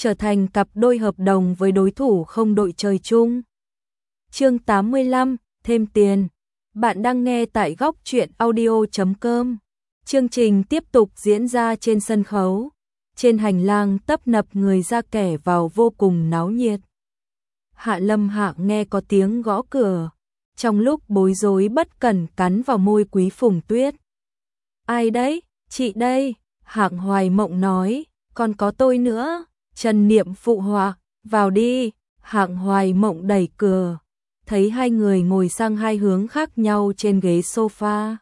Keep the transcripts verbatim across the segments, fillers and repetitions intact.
trở thành cặp đôi hợp đồng với đối thủ không đội trời chung. Chương tám mươi lăm, thêm tiền. Bạn đang nghe tại góc truyện audio chấm com. Chương trình tiếp tục diễn ra trên sân khấu. Trên hành lang tấp nập người ra kẻ vào vô cùng náo nhiệt. Hạ Lâm Hạ nghe có tiếng gõ cửa, trong lúc bối rối bất cẩn cắn vào môi Quý Phùng Tuyết. Ai đấy? Chị đây. Hạng Hoài Mộng nói, còn có tôi nữa. Trần Niệm phụ họa, vào đi. Hạng Hoài Mộng đẩy cửa, thấy hai người ngồi sang hai hướng khác nhau trên ghế sofa.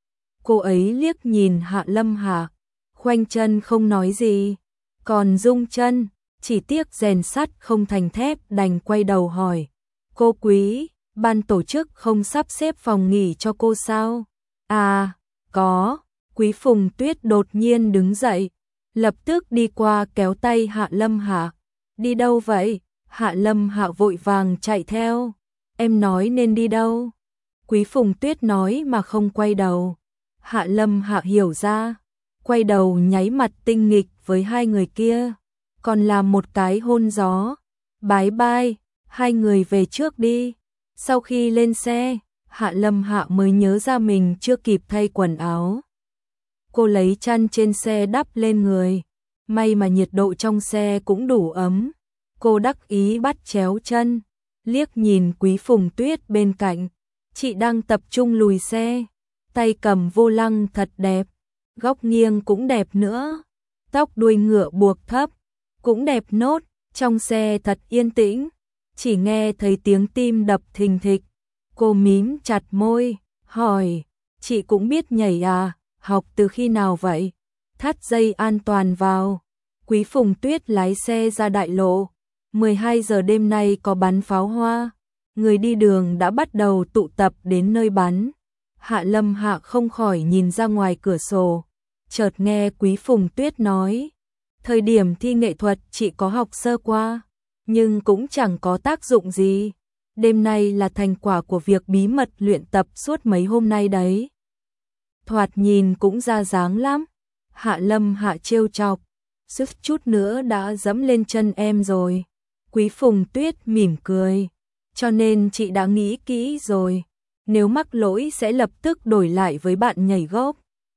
Cô ấy liếc nhìn Hạ Lâm Hạ, khoanh chân không nói gì, còn rung chân, chỉ tiếc rèn sắt không thành thép đành quay đầu hỏi. Cô Quý, ban tổ chức không sắp xếp phòng nghỉ cho cô sao? À, có. Quý Phùng Tuyết đột nhiên đứng dậy, lập tức đi qua kéo tay Hạ Lâm Hạ. Đi đâu vậy? Hạ Lâm Hạ vội vàng chạy theo. Em nói nên đi đâu? Quý Phùng Tuyết nói mà không quay đầu. Hạ Lâm Hạ hiểu ra, quay đầu nháy mặt tinh nghịch với hai người kia, còn làm một cái hôn gió. Bái bai, hai người về trước đi. Sau khi lên xe, Hạ Lâm Hạ mới nhớ ra mình chưa kịp thay quần áo. Cô lấy chăn trên xe đắp lên người, may mà nhiệt độ trong xe cũng đủ ấm. Cô đắc ý bắt chéo chân, liếc nhìn Quý Phùng Tuyết bên cạnh. Chị đang tập trung lùi xe, tay cầm vô lăng thật đẹp, góc nghiêng cũng đẹp nữa, tóc đuôi ngựa buộc thấp, cũng đẹp nốt. Trong xe thật yên tĩnh, chỉ nghe thấy tiếng tim đập thình thịch. Cô mím chặt môi, hỏi, chị cũng biết nhảy à, học từ khi nào vậy? Thắt dây an toàn vào. Quý Phùng Tuyết lái xe ra đại lộ. mười hai giờ đêm nay có bắn pháo hoa, người đi đường đã bắt đầu tụ tập đến nơi bắn. Hạ Lâm Hạ không khỏi nhìn ra ngoài cửa sổ, chợt nghe Quý Phùng Tuyết nói, thời điểm thi nghệ thuật chị có học sơ qua, nhưng cũng chẳng có tác dụng gì. Đêm nay là thành quả của việc bí mật luyện tập suốt mấy hôm nay đấy. Thoạt nhìn cũng ra dáng lắm. Hạ Lâm Hạ trêu chọc, suýt chút nữa đã dẫm lên chân em rồi. Quý Phùng Tuyết mỉm cười, cho nên chị đã nghĩ kỹ rồi, nếu mắc lỗi sẽ lập tức đổi lại với bạn nhảy gốc.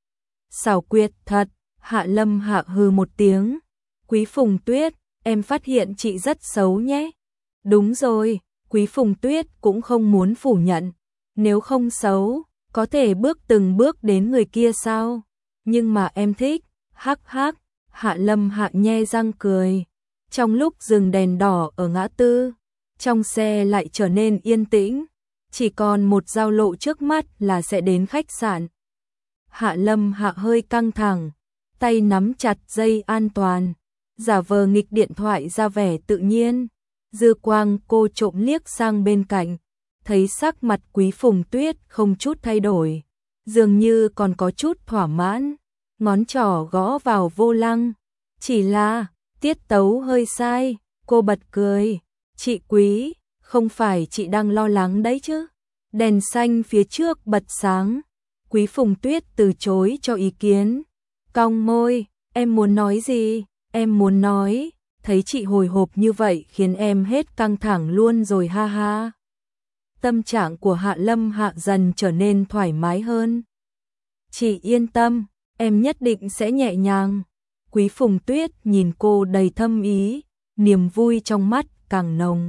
Xảo quyệt thật. Hạ Lâm Hạ hừ một tiếng. Quý Phùng Tuyết, em phát hiện chị rất xấu nhé. Đúng rồi, Quý Phùng Tuyết cũng không muốn phủ nhận. Nếu không xấu, có thể bước từng bước đến người kia sao? Nhưng mà em thích. Hắc hắc. Hạ Lâm Hạ nhe răng cười. Trong lúc dừng đèn đỏ ở ngã tư, trong xe lại trở nên yên tĩnh, chỉ còn một giao lộ trước mắt là sẽ đến khách sạn. Hạ Lâm Hạ hơi căng thẳng, tay nắm chặt dây an toàn, giả vờ nghịch điện thoại ra vẻ tự nhiên. Dư quang cô trộm liếc sang bên cạnh, thấy sắc mặt Quý Phùng Tuyết không chút thay đổi, dường như còn có chút thỏa mãn, ngón trỏ gõ vào vô lăng. Chỉ là tiết tấu hơi sai. Cô bật cười. Chị Quý, không phải chị đang lo lắng đấy chứ? Đèn xanh phía trước bật sáng. Quý Phùng Tuyết từ chối cho ý kiến, cong môi. Em muốn nói gì? Em muốn nói, thấy chị hồi hộp như vậy khiến em hết căng thẳng luôn rồi ha ha. Tâm trạng của Hạ Lâm Hạ dần trở nên thoải mái hơn. Chị yên tâm, em nhất định sẽ nhẹ nhàng. Quý Phùng Tuyết nhìn cô đầy thâm ý, niềm vui trong mắt càng nồng.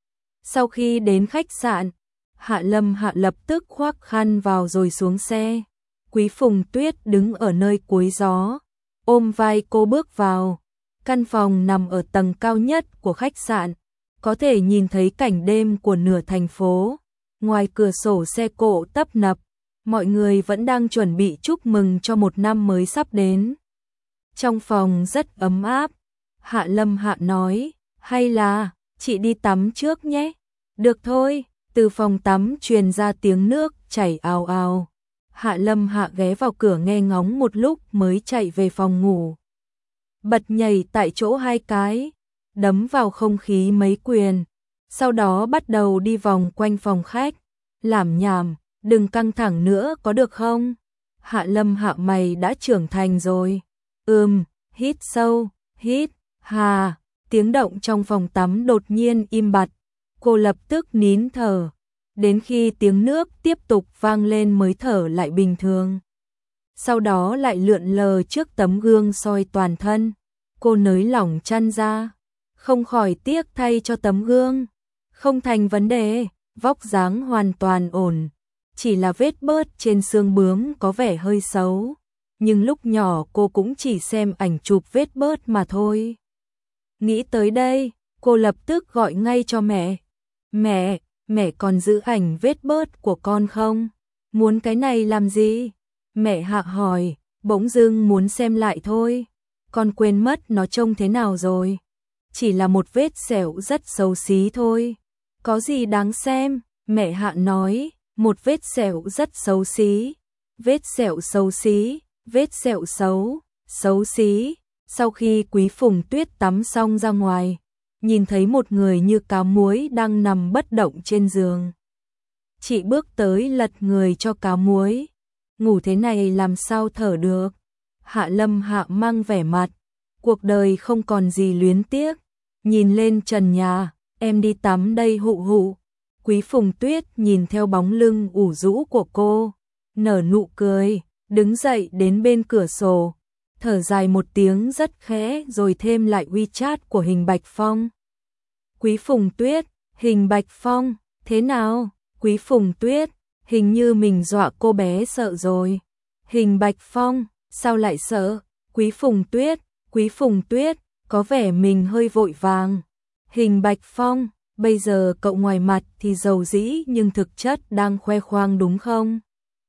Sau khi đến khách sạn, Hạ Lâm Hạ lập tức khoác khăn vào rồi xuống xe. Quý Phùng Tuyết đứng ở nơi cuối gió, ôm vai cô bước vào. Căn phòng nằm ở tầng cao nhất của khách sạn, có thể nhìn thấy cảnh đêm của nửa thành phố. Ngoài cửa sổ xe cộ tấp nập, mọi người vẫn đang chuẩn bị chúc mừng cho một năm mới sắp đến. Trong phòng rất ấm áp. Hạ Lâm Hạ nói, hay là chị đi tắm trước nhé? Được thôi. Từ phòng tắm truyền ra tiếng nước chảy ào ào. Hạ Lâm Hạ ghé vào cửa nghe ngóng một lúc mới chạy về phòng ngủ. Bật nhảy tại chỗ hai cái, đấm vào không khí mấy quyền, sau đó bắt đầu đi vòng quanh phòng khách. Làm nhảm, đừng căng thẳng nữa có được không? Hạ Lâm Hạ mày đã trưởng thành rồi. Ừm, hít sâu, hít, hà. Tiếng động trong phòng tắm đột nhiên im bặt, cô lập tức nín thở, đến khi tiếng nước tiếp tục vang lên mới thở lại bình thường. Sau đó lại lượn lờ trước tấm gương soi toàn thân, cô nới lỏng chăn ra, không khỏi tiếc thay cho tấm gương. Không thành vấn đề, vóc dáng hoàn toàn ổn, chỉ là vết bớt trên xương bướm có vẻ hơi xấu, nhưng lúc nhỏ cô cũng chỉ xem ảnh chụp vết bớt mà thôi. Nghĩ tới đây, cô lập tức gọi ngay cho mẹ. Mẹ, mẹ còn giữ ảnh vết bớt của con không? Muốn cái này làm gì? Mẹ Hạ hỏi, bỗng dưng muốn xem lại thôi. Con quên mất nó trông thế nào rồi. Chỉ là một vết sẹo rất xấu xí thôi. Có gì đáng xem? Mẹ Hạ nói, một vết sẹo rất xấu xí. Vết sẹo xấu xí, vết sẹo xấu, xấu xí. Sau khi Quý Phùng Tuyết tắm xong ra ngoài, nhìn thấy một người như cá muối đang nằm bất động trên giường. Chị bước tới lật người cho cá muối. Ngủ thế này làm sao thở được? Hạ Lâm Hạ mang vẻ mặt, cuộc đời không còn gì luyến tiếc. Nhìn lên trần nhà, em đi tắm đây hụ hụ. Quý Phùng Tuyết nhìn theo bóng lưng ủ rũ của cô, nở nụ cười, đứng dậy đến bên cửa sổ, thở dài một tiếng rất khẽ rồi thêm lại WeChat của Hình Bạch Phong. Quý Phùng Tuyết, Hình Bạch Phong, thế nào? Quý Phùng Tuyết, hình như mình dọa cô bé sợ rồi. Hình Bạch Phong, sao lại sợ? Quý Phùng Tuyết, Quý Phùng Tuyết, có vẻ mình hơi vội vàng. Hình Bạch Phong, bây giờ cậu ngoài mặt thì giàu dĩ nhưng thực chất đang khoe khoang đúng không?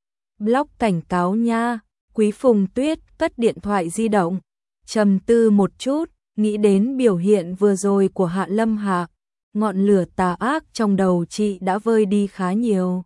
Block cảnh cáo nha. Quý Phùng Tuyết cất điện thoại di động, trầm tư một chút, nghĩ đến biểu hiện vừa rồi của Hạ Lâm Hạ, ngọn lửa tà ác trong đầu chị đã vơi đi khá nhiều.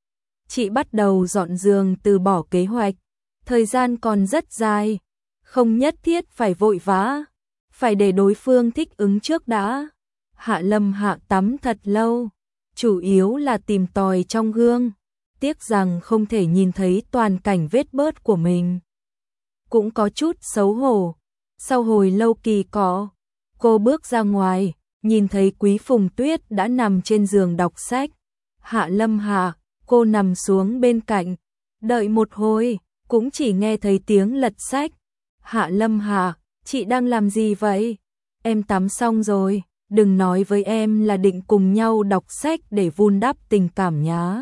Chị bắt đầu dọn giường từ bỏ kế hoạch, thời gian còn rất dài, không nhất thiết phải vội vã, phải để đối phương thích ứng trước đã. Hạ Lâm Hạ tắm thật lâu, chủ yếu là tìm tòi trong gương, tiếc rằng không thể nhìn thấy toàn cảnh vết bớt của mình. Cũng có chút xấu hổ. Sau hồi lâu kỳ cọ, cô bước ra ngoài, nhìn thấy Quý Phùng Tuyết đã nằm trên giường đọc sách. Hạ Lâm Hạ, cô nằm xuống bên cạnh, đợi một hồi, cũng chỉ nghe thấy tiếng lật sách. Hạ Lâm Hạ, chị đang làm gì vậy? Em tắm xong rồi, đừng nói với em là định cùng nhau đọc sách để vun đắp tình cảm nhá.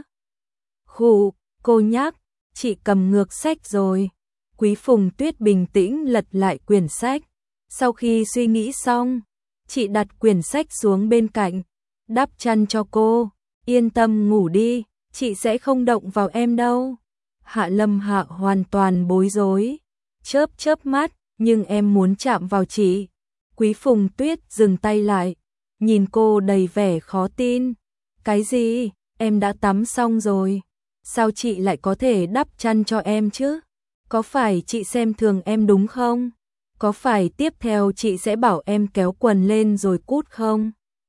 Khụ, cô nhắc, chị cầm ngược sách rồi. Quý Phùng Tuyết bình tĩnh lật lại quyển sách. Sau khi suy nghĩ xong, chị đặt quyển sách xuống bên cạnh, đắp chăn cho cô. Yên tâm ngủ đi, chị sẽ không động vào em đâu. Hạ Lâm Hạ hoàn toàn bối rối, chớp chớp mắt, nhưng em muốn chạm vào chị. Quý Phùng Tuyết dừng tay lại, nhìn cô đầy vẻ khó tin. Cái gì? Em đã tắm xong rồi. Sao chị lại có thể đắp chăn cho em chứ? Có phải chị xem thường em đúng không? Có phải tiếp theo chị sẽ bảo em kéo quần lên rồi cút không?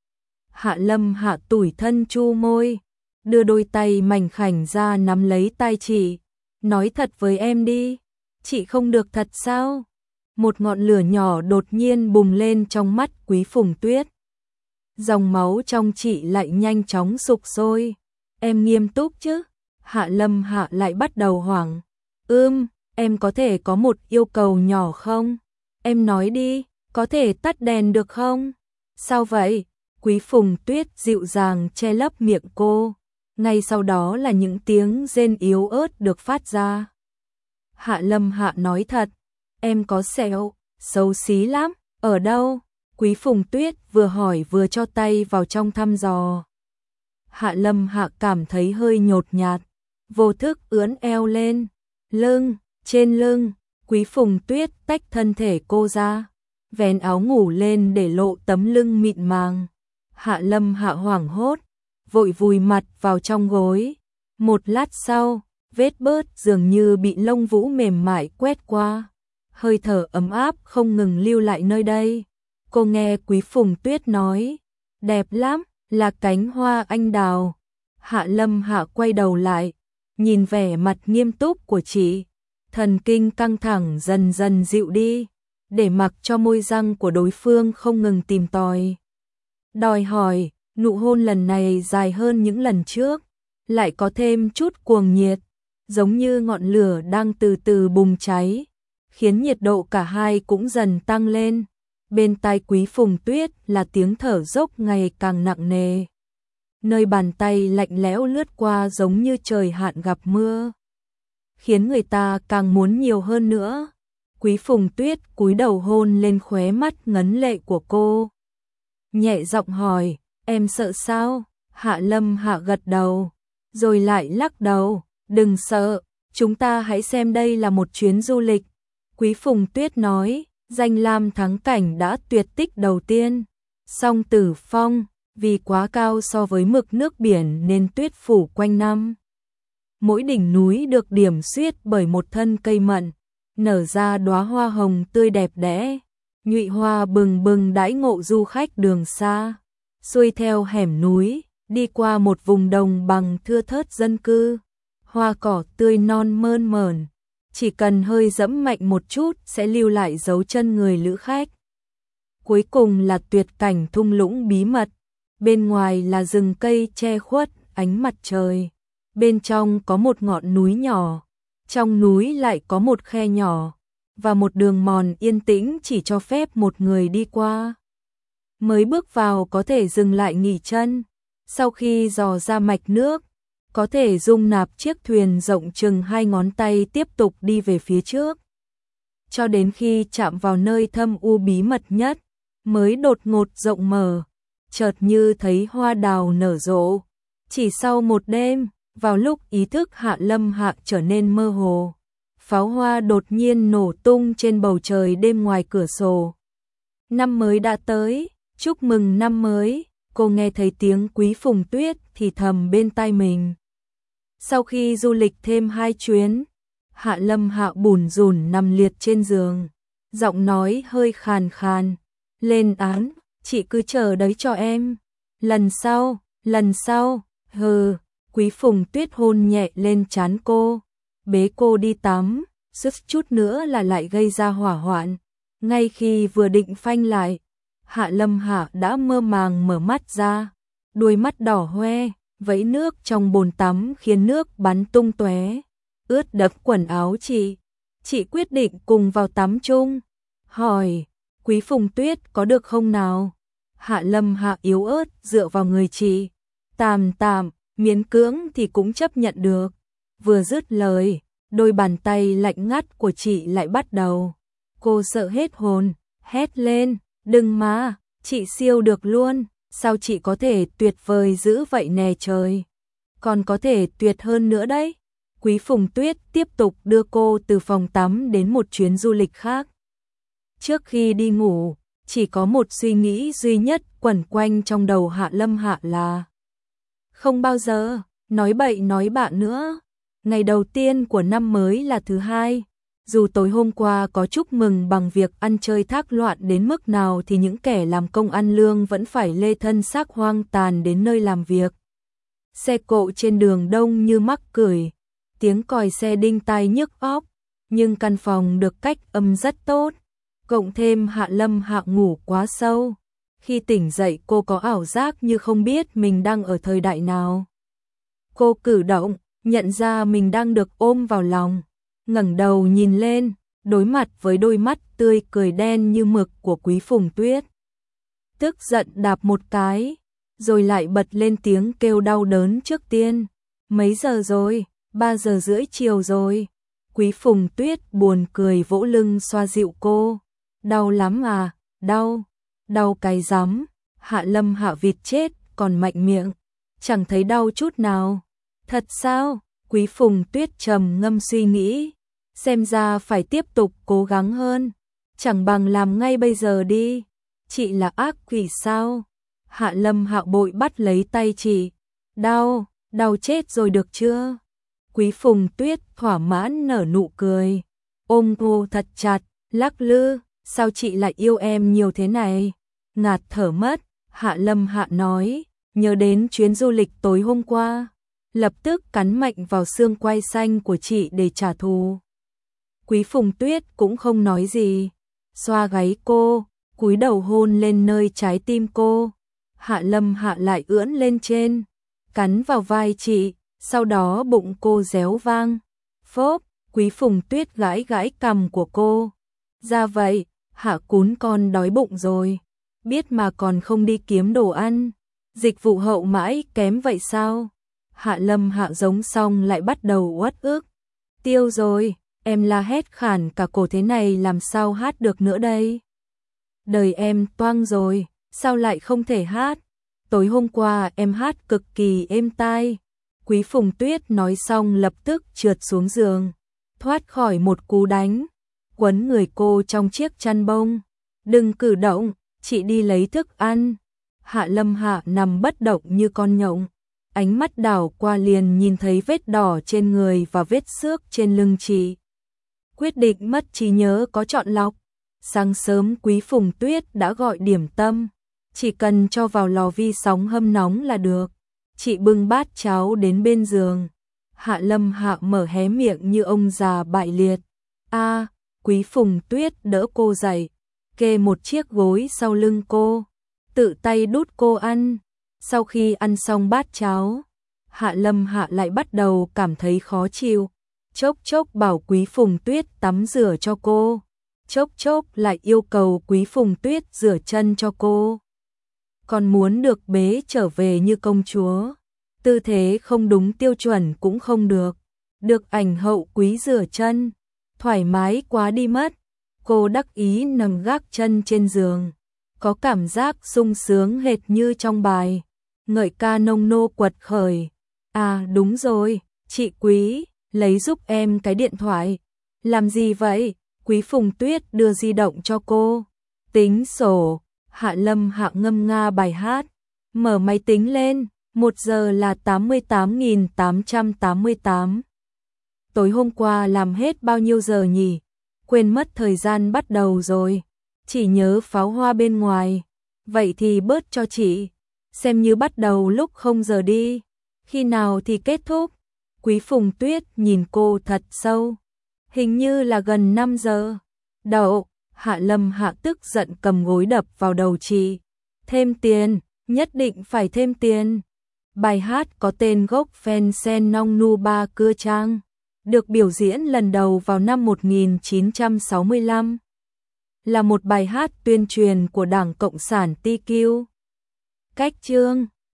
Hạ Lâm Hạ tủi thân chu môi, đưa đôi tay mảnh khảnh ra nắm lấy tay chị. Nói thật với em đi, chị không được thật sao? Một ngọn lửa nhỏ đột nhiên bùng lên trong mắt Quý Phùng Tuyết. Dòng máu trong chị lại nhanh chóng sục sôi. Em nghiêm túc chứ? Hạ Lâm Hạ lại bắt đầu hoảng. Ưm, em có thể có một yêu cầu nhỏ không? Em nói đi, có thể tắt đèn được không? Sao vậy? Quý Phùng Tuyết dịu dàng che lấp miệng cô. Ngay sau đó là những tiếng rên yếu ớt được phát ra. Hạ Lâm Hạ nói thật, em có sẹo, xấu xí lắm, ở đâu? Quý Phùng Tuyết vừa hỏi vừa cho tay vào trong thăm dò. Hạ Lâm Hạ cảm thấy hơi nhột nhạt, vô thức ưỡn eo lên, lưng, trên lưng. Quý Phùng Tuyết tách thân thể cô ra, vén áo ngủ lên để lộ tấm lưng mịn màng. Hạ Lâm Hạ hoảng hốt, vội vùi mặt vào trong gối. Một lát sau, vết bớt dường như bị lông vũ mềm mại quét qua, hơi thở ấm áp không ngừng lưu lại nơi đây. Cô nghe Quý Phùng Tuyết nói, đẹp lắm, là cánh hoa anh đào. Hạ Lâm Hạ quay đầu lại, nhìn vẻ mặt nghiêm túc của chị, thần kinh căng thẳng dần dần dịu đi. để mặc cho môi răng của đối phương không ngừng tìm tòi. Đòi hỏi, nụ hôn lần này dài hơn những lần trước, lại có thêm chút cuồng nhiệt, giống như ngọn lửa đang từ từ bùng cháy, khiến nhiệt độ cả hai cũng dần tăng lên. Bên tai Quý Phùng Tuyết là tiếng thở dốc ngày càng nặng nề. Nơi bàn tay lạnh lẽo lướt qua giống như trời hạn gặp mưa, khiến người ta càng muốn nhiều hơn nữa. Quý Phùng Tuyết cúi đầu hôn lên khóe mắt ngấn lệ của cô. Nhẹ giọng hỏi, em sợ sao? Hạ Lâm Hạ gật đầu, rồi lại lắc đầu, đừng sợ, chúng ta hãy xem đây là một chuyến du lịch. Quý Phùng Tuyết nói, danh lam thắng cảnh đã tuyệt tích đầu tiên. Song Tử Phong, vì quá cao so với mực nước biển nên tuyết phủ quanh năm. Mỗi đỉnh núi được điểm xuyết bởi một thân cây mận, nở ra đóa hoa hồng tươi đẹp đẽ. Nhụy hoa bừng bừng đãi ngộ du khách đường xa, xuôi theo hẻm núi, đi qua một vùng đồng bằng thưa thớt dân cư. Hoa cỏ tươi non mơn mởn, chỉ cần hơi dẫm mạnh một chút sẽ lưu lại dấu chân người lữ khách. Cuối cùng là tuyệt cảnh thung lũng bí mật, bên ngoài là rừng cây che khuất ánh mặt trời. Bên trong có một ngọn núi nhỏ, trong núi lại có một khe nhỏ, và một đường mòn yên tĩnh chỉ cho phép một người đi qua. Mới bước vào có thể dừng lại nghỉ chân, sau khi dò ra mạch nước, có thể dung nạp chiếc thuyền rộng chừng hai ngón tay tiếp tục đi về phía trước. Cho đến khi chạm vào nơi thâm u bí mật nhất, mới đột ngột rộng mở, chợt như thấy hoa đào nở rộ. Chỉ sau một đêm, vào lúc ý thức Hạ Lâm Hạ trở nên mơ hồ, pháo hoa đột nhiên nổ tung trên bầu trời đêm ngoài cửa sổ. Năm mới đã tới, chúc mừng năm mới, cô nghe thấy tiếng Quý Phùng Tuyết thì thầm bên tai mình. Sau khi du lịch thêm hai chuyến, Hạ Lâm Hạ bủn rủn nằm liệt trên giường, giọng nói hơi khàn khàn, lên án, chị cứ chờ đấy cho em. Lần sau, lần sau, hừ. Quý Phùng Tuyết hôn nhẹ lên trán cô, bế cô đi tắm, suýt chút nữa là lại gây ra hỏa hoạn. Ngay khi vừa định phanh lại, Hạ Lâm Hạ đã mơ màng mở mắt ra, đôi mắt đỏ hoe, vẫy nước trong bồn tắm khiến nước bắn tung tóe, ướt đẫm quần áo chị. Chị quyết định cùng vào tắm chung. Hỏi, Quý Phùng Tuyết có được không nào? Hạ Lâm Hạ yếu ớt dựa vào người chị. Tạm tạm, miễn cưỡng thì cũng chấp nhận được. Vừa dứt lời, đôi bàn tay lạnh ngắt của chị lại bắt đầu. Cô sợ hết hồn, hét lên, đừng mà, chị siêu được luôn, sao chị có thể tuyệt vời dữ vậy nè trời. Còn có thể tuyệt hơn nữa đấy. Quý Phùng Tuyết tiếp tục đưa cô từ phòng tắm đến một chuyến du lịch khác. Trước khi đi ngủ, chỉ có một suy nghĩ duy nhất quẩn quanh trong đầu Hạ Lâm Hạ là không bao giờ nói bậy nói bạ nữa. Ngày đầu tiên của năm mới là thứ hai. Dù tối hôm qua có chúc mừng bằng việc ăn chơi thác loạn đến mức nào thì những kẻ làm công ăn lương vẫn phải lê thân xác hoang tàn đến nơi làm việc. Xe cộ trên đường đông như mắc cười, tiếng còi xe đinh tai nhức óc, nhưng căn phòng được cách âm rất tốt. Cộng thêm Hạ Lâm Hạ ngủ quá sâu. Khi tỉnh dậy cô có ảo giác như không biết mình đang ở thời đại nào. Cô cử động, nhận ra mình đang được ôm vào lòng, ngẩng đầu nhìn lên, đối mặt với đôi mắt tươi cười đen như mực của Quý Phùng Tuyết. Tức giận đạp một cái, rồi lại bật lên tiếng kêu đau đớn trước tiên. Mấy giờ rồi? Ba giờ rưỡi chiều rồi. Quý Phùng Tuyết buồn cười vỗ lưng xoa dịu cô. Đau lắm à? Đau. Đau cái rắm. Hạ Lâm Hạ vịt chết còn mạnh miệng. Chẳng thấy đau chút nào. Thật sao? Quý Phùng Tuyết trầm ngâm suy nghĩ. Xem ra phải tiếp tục cố gắng hơn. Chẳng bằng làm ngay bây giờ đi. Chị là ác quỷ sao? Hạ Lâm Hạ bội bắt lấy tay chị. Đau, đau chết rồi được chưa? Quý Phùng Tuyết thỏa mãn nở nụ cười. Ôm cô thật chặt, lắc lư. Sao chị lại yêu em nhiều thế này? Ngạt thở mất, Hạ Lâm Hạ nói, nhớ đến chuyến du lịch tối hôm qua, lập tức cắn mạnh vào xương quai xanh của chị để trả thù. Quý Phùng Tuyết cũng không nói gì, xoa gáy cô, cúi đầu hôn lên nơi trái tim cô. Hạ Lâm Hạ lại ưỡn lên trên, cắn vào vai chị, sau đó bụng cô réo vang. Phốp, Quý Phùng Tuyết gãi gãi cằm của cô. Ra vậy, Hạ cún con đói bụng rồi, biết mà còn không đi kiếm đồ ăn. Dịch vụ hậu mãi kém vậy sao? Hạ Lâm Hạ giống xong lại bắt đầu uất ức. Tiêu rồi, em la hét khản cả cổ thế này làm sao hát được nữa đây? Đời em toang rồi, sao lại không thể hát? Tối hôm qua em hát cực kỳ êm tai. Quý Phùng Tuyết nói xong lập tức trượt xuống giường, thoát khỏi một cú đánh, quấn người cô trong chiếc chăn bông. Đừng cử động, chị đi lấy thức ăn. Hạ Lâm Hạ nằm bất động như con nhộng, ánh mắt đảo qua liền nhìn thấy vết đỏ trên người và vết xước trên lưng chị. Quyết định mất trí nhớ có chọn lọc. Sáng sớm Quý Phùng Tuyết đã gọi điểm tâm, chỉ cần cho vào lò vi sóng hâm nóng là được. Chị bưng bát cháo đến bên giường. Hạ Lâm Hạ mở hé miệng như ông già bại liệt. A, Quý Phùng Tuyết đỡ cô dậy, kê một chiếc gối sau lưng cô, tự tay đút cô ăn. Sau khi ăn xong bát cháo, Hạ Lâm Hạ lại bắt đầu cảm thấy khó chịu. Chốc chốc bảo Quý Phùng Tuyết tắm rửa cho cô, chốc chốc lại yêu cầu Quý Phùng Tuyết rửa chân cho cô. Còn muốn được bế trở về như công chúa, tư thế không đúng tiêu chuẩn cũng không được. Được ảnh hậu quý rửa chân, thoải mái quá đi mất. Cô đắc ý nằm gác chân trên giường, có cảm giác sung sướng hệt như trong bài ngợi ca nông nô quật khởi. À đúng rồi, chị Quý, lấy giúp em cái điện thoại. Làm gì vậy? Quý Phùng Tuyết đưa di động cho cô. Tính sổ. Hạ Lâm Hạ ngâm nga bài hát. Mở máy tính lên, một giờ là tám mươi tám nghìn tám trăm tám mươi tám. Tối hôm qua làm hết bao nhiêu giờ nhỉ? Quên mất thời gian bắt đầu rồi. Chỉ nhớ pháo hoa bên ngoài. Vậy thì bớt cho chị. Xem như bắt đầu lúc không giờ đi. Khi nào thì kết thúc? Quý Phùng Tuyết nhìn cô thật sâu. Hình như là gần năm giờ. Đậu. Hạ Lâm Hạ tức giận cầm gối đập vào đầu chị. Thêm tiền, nhất định phải thêm tiền. Bài hát có tên gốc Phen Sen Nong Nu Ba Cưa Trang, được biểu diễn lần đầu vào năm một nghìn chín trăm sáu mươi lăm. Là một bài hát tuyên truyền của Đảng Cộng sản tê quy. Cách chương